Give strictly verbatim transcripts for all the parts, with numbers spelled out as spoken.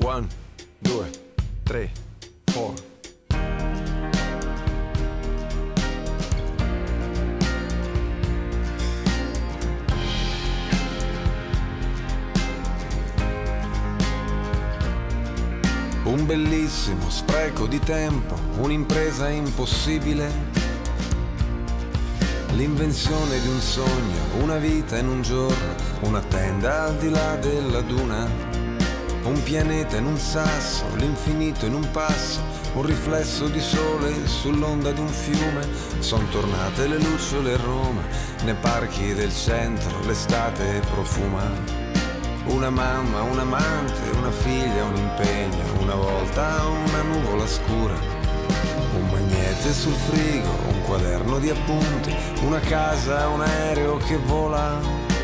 One, due, tre, four. Un bellissimo spreco di tempo, un'impresa impossibile, l'invenzione di un sogno, una vita in un giorno, una tenda al di là della duna, un pianeta in un sasso, l'infinito in un passo, un riflesso di sole sull'onda di un fiume. Son tornate le lucciole a Roma, nei parchi del centro l'estate profuma. Una mamma, un amante, una figlia, un impegno, una volta una nuvola scura, un magnete sul frigo, un quaderno di appunti, una casa, un aereo che vola.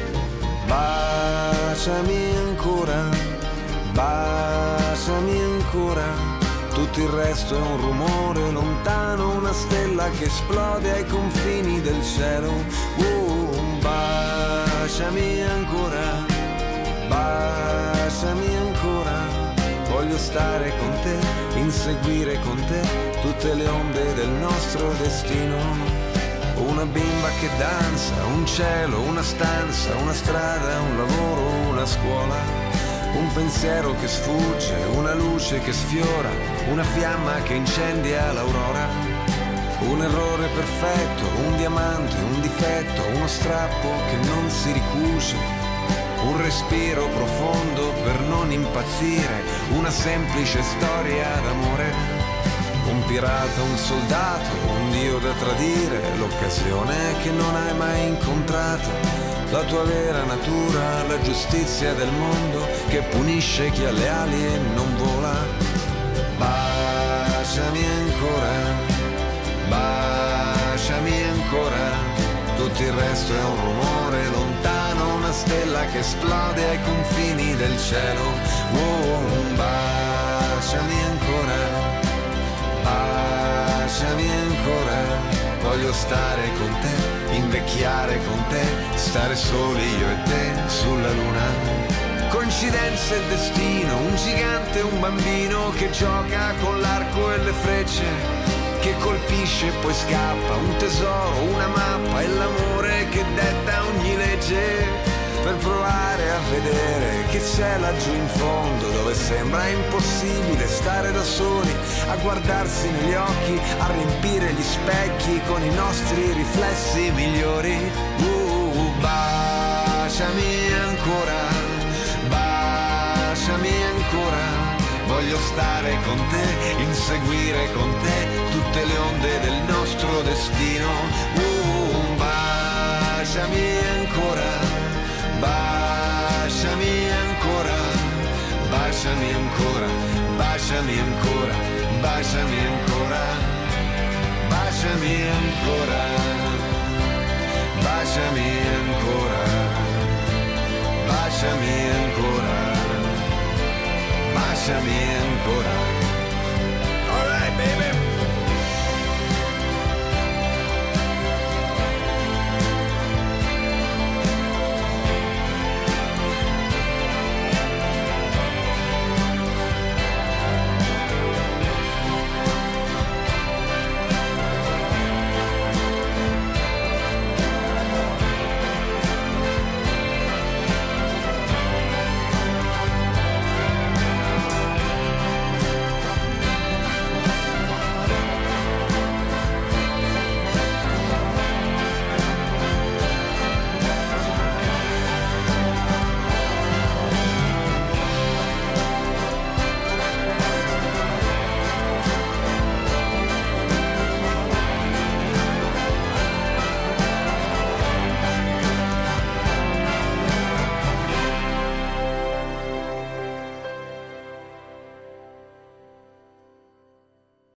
Baciami ancora, baciami ancora, tutto il resto è un rumore lontano, una stella che esplode ai confini del cielo. Uh, baciami ancora, baciami ancora, voglio stare con te, inseguire con te tutte le onde del nostro destino. Una bimba che danza, un cielo, una stanza, una strada, un lavoro, una scuola, un pensiero che sfugge, una luce che sfiora, una fiamma che incendia l'aurora. Un errore perfetto, un diamante, un difetto, uno strappo che non si ricuce, un respiro profondo per non impazzire, una semplice storia d'amore. Un pirata, un soldato, un dio da tradire, l'occasione che non hai mai incontrato, la tua vera natura, la giustizia del mondo che punisce chi ha le ali e non vola. Baciami ancora, baciami ancora, tutto il resto è un rumore lontano, una stella che esplode ai confini del cielo. Oh, baciami ancora, baciami ancora, voglio stare con te, invecchiare con te, stare soli io e te sulla luna. Coincidenze e destino, un gigante e un bambino che gioca con l'arco e le frecce, che colpisce e poi scappa, un tesoro, una mappa e l'amore che detta ogni legge, per provare a vedere che c'è laggiù in fondo, dove sembra impossibile stare da soli, a guardarsi negli occhi, a riempire gli specchi con i nostri riflessi migliori. Uh, baciami ancora, baciami ancora, voglio stare con te, inseguire con te tutte le onde del nostro destino. Uh, baciami ancora, baciami ancora, baciami ancora, baciami ancora, baciami ancora, baciami ancora, baciami ancora, baciami ancora, baciami ancora.